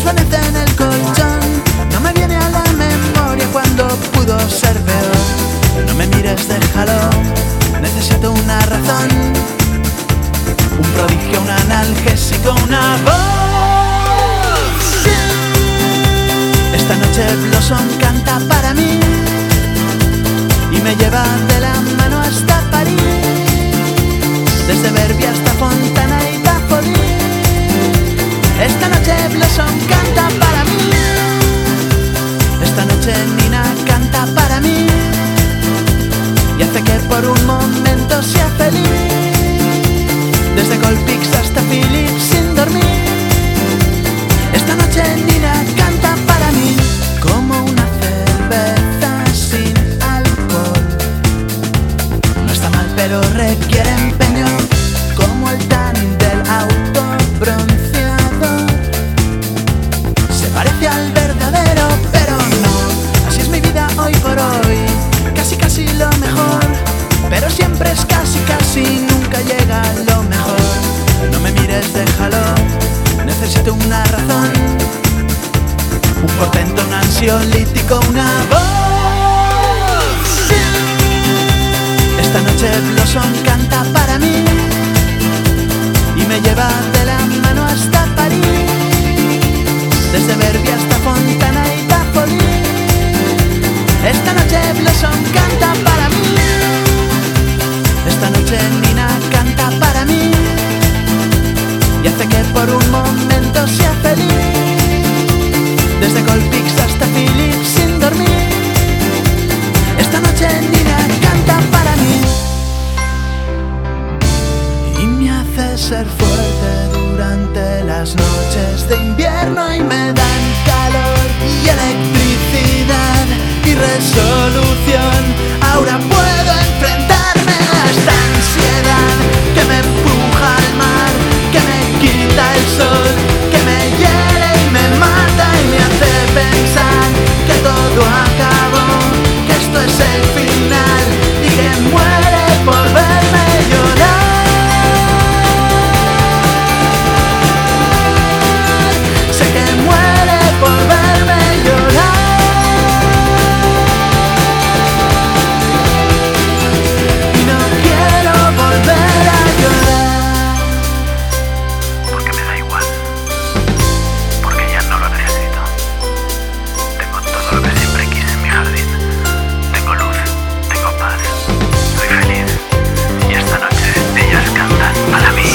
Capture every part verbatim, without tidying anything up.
desvanece en el colchón. No me viene a la memoria cuando pudo ser peor. No me mires, déjalo, necesito una razón, un prodigio, un analgésico, una voz. Esta noche Blossom canta para mí y me lleva de la mano hasta París, desde Verbi hasta Fontana y Bafoli. Esta noche Blossom canta para mí, esta noche Nina canta para mí y hace que por un momento sea feliz, desde Colpix hasta Philips sin dormir. Esta noche Nina canta para mí, como una cerveza sin alcohol. No está mal pero requiere empeño, como el tanning del auto bronceador. Se parece al verdadero pero no, así es mi vida hoy por hoy. Casi casi lo mejor, pero siempre es casi casi, nunca llega lo mejor. No me mires, déjalo, necesito una razón, un portento, un ansiolítico, una voz. Esta noche Blossom canta para mí y me lleva de la mano hasta París, desde Verbi hasta Fontana y Bafoli. Esta noche Blossom canta para mí, esta noche Nina canta para mí y hace que por un momento sea feliz, desde Colpix hasta Philips sin dormir. Esta noche Nina canta para mí y me hace ser fuerte durante las noches de invierno y me dan calor y electricidad y resolución. Ahora puedo enfrentarme a esta ansiedad que me empuja al mar, que me quita el sol, que me hiere y me mata y me hace pensar que todo acabó, que esto es el final y que muere por verme llorar. Sé que muere por verme llorar. Y no quiero volver a llorar. Porque me da igual, porque ya no lo necesito. Tengo todo lo que siempre quise en mi jardín. Tengo luz, tengo paz, soy feliz. Y esta noche ellas cantan para mí.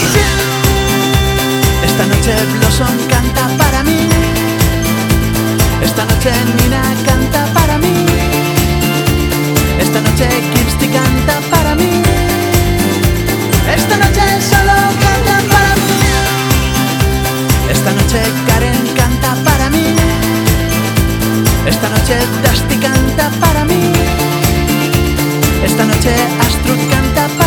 Esta noche Blossom canta para mí, esta noche Nina canta para mí, esta noche Kirsty canta para mí, esta noche solo canta para mí, esta noche Karen canta para mí, esta noche Dusty canta para mí, esta noche Astrud canta para mí.